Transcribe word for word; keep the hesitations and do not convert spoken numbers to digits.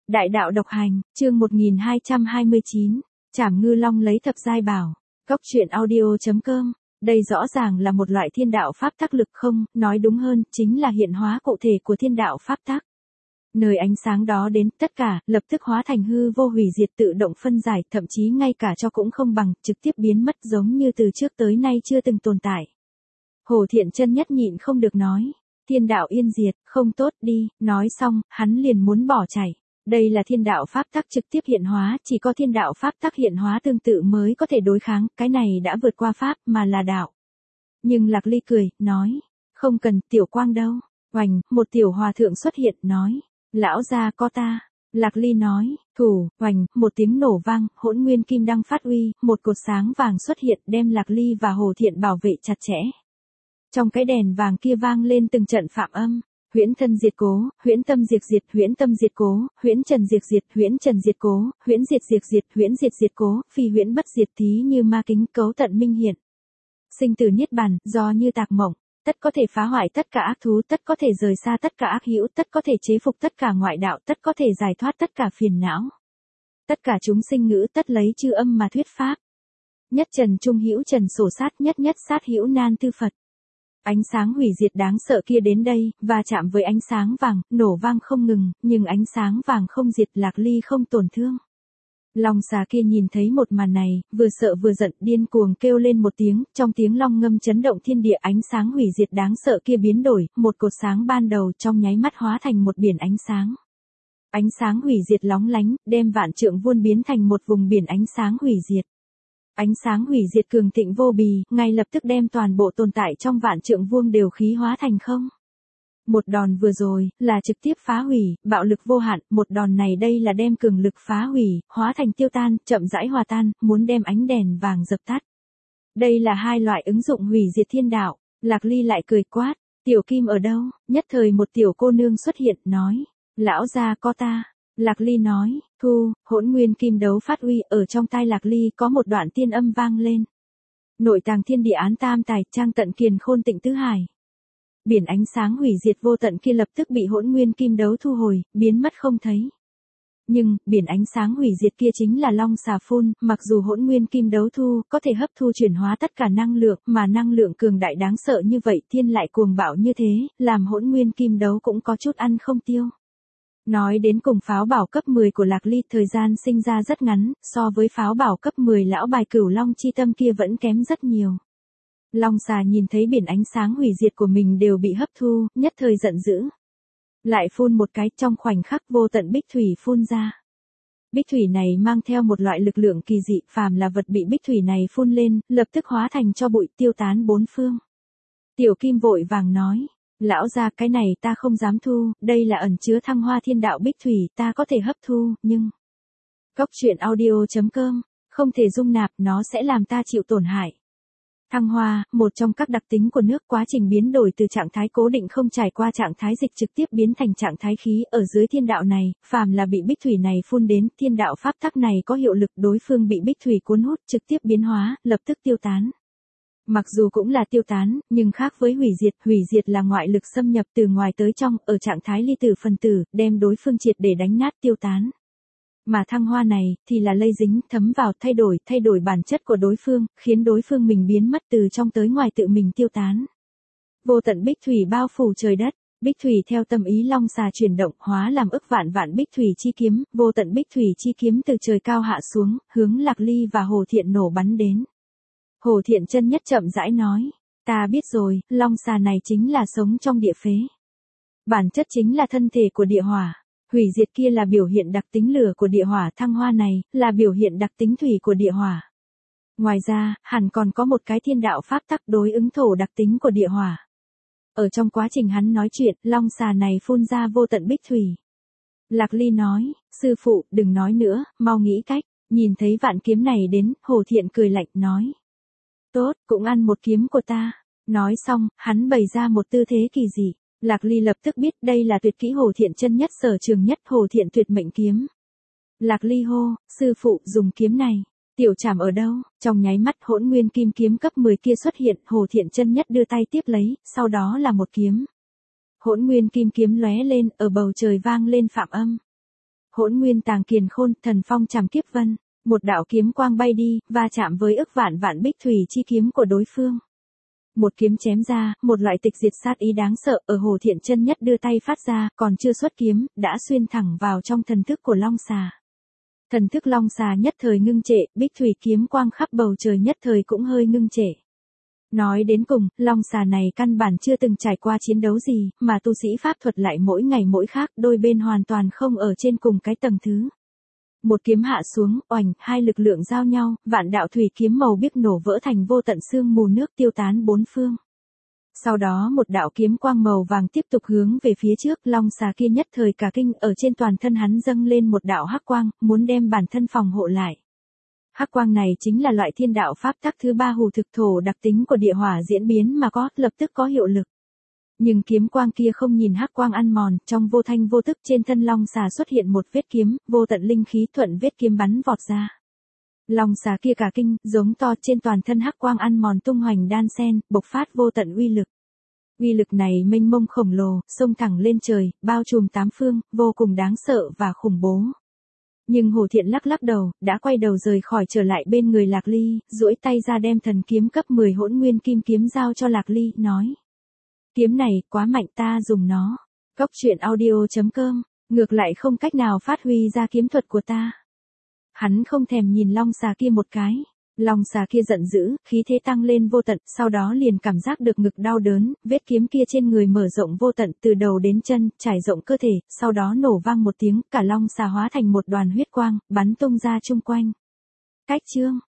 Đại đạo độc hành, chương một nghìn hai trăm hai mươi chín, Trảm Ngư Long lấy thập giai bảo. Cốc truyện audio chấm com. Đây rõ ràng là một loại thiên đạo pháp tắc lực không, nói đúng hơn, chính là hiện hóa cụ thể của thiên đạo pháp tắc. Nơi ánh sáng đó đến, tất cả, lập tức hóa thành hư vô hủy diệt tự động phân giải, thậm chí ngay cả cho cũng không bằng, trực tiếp biến mất giống như từ trước tới nay chưa từng tồn tại. Hồ Thiện Chân nhất nhịn không được nói, thiên đạo yên diệt, không tốt đi, nói xong, hắn liền muốn bỏ chạy. Đây là thiên đạo pháp tắc trực tiếp hiện hóa, chỉ có thiên đạo pháp tắc hiện hóa tương tự mới có thể đối kháng, cái này đã vượt qua pháp, mà là đạo. Nhưng Lạc Ly cười, nói, không cần, tiểu quang đâu. Oành, một tiểu hòa thượng xuất hiện, nói, lão gia có ta. Lạc Ly nói, thủ, oành, một tiếng nổ vang, hỗn nguyên kim đăng phát uy, một cột sáng vàng xuất hiện đem Lạc Ly và Hồ Thiện bảo vệ chặt chẽ. Trong cái đèn vàng kia vang lên từng trận phạm âm. Huyễn thân diệt cố, huyễn tâm diệt diệt, huyễn tâm diệt cố, huyễn trần diệt diệt, huyễn trần diệt cố, huyễn diệt diệt diệt, huyễn diệt diệt cố, phi huyễn bất diệt thí như ma kính cấu tận minh hiện. Sinh tử niết bàn, do như tạc mộng, tất có thể phá hoại tất cả ác thú, tất có thể rời xa tất cả ác hữu, tất có thể chế phục tất cả ngoại đạo, tất có thể giải thoát tất cả phiền não. Tất cả chúng sinh ngữ tất lấy chư âm mà thuyết pháp. Nhất trần trung hữu trần sổ sát, nhất nhất sát hữu nan tư Phật. Ánh sáng hủy diệt đáng sợ kia đến đây, và chạm với ánh sáng vàng, nổ vang không ngừng, nhưng ánh sáng vàng không diệt, Lạc Ly không tổn thương. Long xà kia nhìn thấy một màn này, vừa sợ vừa giận, điên cuồng kêu lên một tiếng, trong tiếng long ngâm chấn động thiên địa, ánh sáng hủy diệt đáng sợ kia biến đổi, một cột sáng ban đầu trong nháy mắt hóa thành một biển ánh sáng. Ánh sáng hủy diệt lóng lánh, đem vạn trượng vuông biến thành một vùng biển ánh sáng hủy diệt. Ánh sáng hủy diệt cường thịnh vô bì, ngay lập tức đem toàn bộ tồn tại trong vạn trượng vuông đều khí hóa thành không. Một đòn vừa rồi, là trực tiếp phá hủy, bạo lực vô hạn, một đòn này đây là đem cường lực phá hủy, hóa thành tiêu tan, chậm rãi hòa tan, muốn đem ánh đèn vàng dập tắt. Đây là hai loại ứng dụng hủy diệt thiên đạo. Lạc Ly lại cười quát, tiểu kim ở đâu? Nhất thời một tiểu cô nương xuất hiện, nói, lão gia có ta. Lạc Ly nói, thu, hỗn nguyên kim đấu phát uy, ở trong tai Lạc Ly có một đoạn tiên âm vang lên. Nội tàng thiên địa án tam tài, trang tận kiền khôn tịnh tứ hải. Biển ánh sáng hủy diệt vô tận kia lập tức bị hỗn nguyên kim đấu thu hồi, biến mất không thấy. Nhưng, biển ánh sáng hủy diệt kia chính là long xà phun, mặc dù hỗn nguyên kim đấu thu, có thể hấp thu chuyển hóa tất cả năng lượng, mà năng lượng cường đại đáng sợ như vậy, thiên lại cuồng bạo như thế, làm hỗn nguyên kim đấu cũng có chút ăn không tiêu. Nói đến cùng pháo bảo cấp mười của Lạc Ly, thời gian sinh ra rất ngắn, so với pháo bảo cấp mười lão bài cửu long chi tâm kia vẫn kém rất nhiều. Long xà nhìn thấy biển ánh sáng hủy diệt của mình đều bị hấp thu, nhất thời giận dữ. Lại phun một cái, trong khoảnh khắc vô tận bích thủy phun ra. Bích thủy này mang theo một loại lực lượng kỳ dị, phàm là vật bị bích thủy này phun lên, lập tức hóa thành cho bụi tiêu tán bốn phương. Tiểu Kim vội vàng nói, lão gia cái này ta không dám thu, đây là ẩn chứa thăng hoa thiên đạo bích thủy, ta có thể hấp thu, nhưng... Cốc truyện audio chấm com, không thể dung nạp, nó sẽ làm ta chịu tổn hại. Thăng hoa, một trong các đặc tính của nước, quá trình biến đổi từ trạng thái cố định không trải qua trạng thái dịch trực tiếp biến thành trạng thái khí, ở dưới thiên đạo này, phàm là bị bích thủy này phun đến, thiên đạo pháp tắc này có hiệu lực, đối phương bị bích thủy cuốn hút, trực tiếp biến hóa, lập tức tiêu tán. Mặc dù cũng là tiêu tán, nhưng khác với hủy diệt, hủy diệt là ngoại lực xâm nhập từ ngoài tới trong, ở trạng thái ly tử phân tử, đem đối phương triệt để đánh nát tiêu tán. Mà thăng hoa này, thì là lây dính, thấm vào, thay đổi, thay đổi bản chất của đối phương, khiến đối phương mình biến mất từ trong tới ngoài tự mình tiêu tán. Vô tận bích thủy bao phủ trời đất, bích thủy theo tâm ý long xà chuyển động, hóa làm ức vạn vạn bích thủy chi kiếm, vô tận bích thủy chi kiếm từ trời cao hạ xuống, hướng Lạc Ly và Hồ Thiện nổ bắn đến. Hồ Thiện Chân nhất chậm rãi nói, ta biết rồi, long xà này chính là sống trong địa phế. Bản chất chính là thân thể của địa hỏa. Hủy diệt kia là biểu hiện đặc tính lửa của địa hỏa, thăng hoa này, là biểu hiện đặc tính thủy của địa hỏa. Ngoài ra, hẳn còn có một cái thiên đạo pháp tắc đối ứng thổ đặc tính của địa hỏa. Ở trong quá trình hắn nói chuyện, long xà này phun ra vô tận bích thủy. Lạc Ly nói, sư phụ, đừng nói nữa, mau nghĩ cách, nhìn thấy vạn kiếm này đến, Hồ Thiện cười lạnh, nói. Tốt, cũng ăn một kiếm của ta. Nói xong, hắn bày ra một tư thế kỳ dị. Lạc Ly lập tức biết đây là tuyệt kỹ Hồ Thiện Chân nhất sở trường nhất, Hồ Thiện tuyệt mệnh kiếm. Lạc Ly hô, sư phụ, dùng kiếm này. Tiểu Trảm ở đâu? Trong nháy mắt hỗn nguyên kim kiếm cấp mười kia xuất hiện, Hồ Thiện Chân nhất đưa tay tiếp lấy, sau đó là một kiếm. Hỗn nguyên kim kiếm lóe lên, ở bầu trời vang lên phạm âm. Hỗn nguyên tàng kiền khôn, thần phong trảm kiếp vân. Một đạo kiếm quang bay đi, va chạm với ức vạn vạn bích thủy chi kiếm của đối phương. Một kiếm chém ra, một loại tịch diệt sát ý đáng sợ ở Hồ Thiện Chân nhất đưa tay phát ra, còn chưa xuất kiếm, đã xuyên thẳng vào trong thần thức của Long Xà. Thần thức Long Xà nhất thời ngưng trệ, bích thủy kiếm quang khắp bầu trời nhất thời cũng hơi ngưng trệ. Nói đến cùng, Long Xà này căn bản chưa từng trải qua chiến đấu gì, mà tu sĩ pháp thuật lại mỗi ngày mỗi khác, đôi bên hoàn toàn không ở trên cùng cái tầng thứ. Một kiếm hạ xuống, oành, hai lực lượng giao nhau, vạn đạo thủy kiếm màu biếc nổ vỡ thành vô tận sương mù nước tiêu tán bốn phương. Sau đó một đạo kiếm quang màu vàng tiếp tục hướng về phía trước, Long Xà kia nhất thời cả kinh, ở trên toàn thân hắn dâng lên một đạo hắc quang, muốn đem bản thân phòng hộ lại. Hắc quang này chính là loại thiên đạo pháp tắc thứ ba hù thực thổ đặc tính của địa hỏa diễn biến mà có, lập tức có hiệu lực. Nhưng kiếm quang kia không nhìn hắc quang ăn mòn, trong vô thanh vô tức trên thân Long Xà xuất hiện một vết kiếm, vô tận linh khí thuận vết kiếm bắn vọt ra. Long Xà kia cả kinh, giống to, trên toàn thân hắc quang ăn mòn tung hoành đan sen, bộc phát vô tận uy lực. Uy lực này mênh mông khổng lồ, xông thẳng lên trời, bao trùm tám phương, vô cùng đáng sợ và khủng bố. Nhưng Hồ Thiện lắc lắc đầu, đã quay đầu rời khỏi trở lại bên người Lạc Ly, duỗi tay ra đem thần kiếm cấp mười hỗn nguyên kim kiếm giao cho Lạc Ly, nói. Kiếm này, quá mạnh, ta dùng nó. Cốc truyện audio chấm com, ngược lại không cách nào phát huy ra kiếm thuật của ta. Hắn không thèm nhìn Long Xà kia một cái. Long Xà kia giận dữ, khí thế tăng lên vô tận, sau đó liền cảm giác được ngực đau đớn, vết kiếm kia trên người mở rộng vô tận từ đầu đến chân, trải rộng cơ thể, sau đó nổ vang một tiếng, cả Long Xà hóa thành một đoàn huyết quang, bắn tung ra chung quanh. Cách chương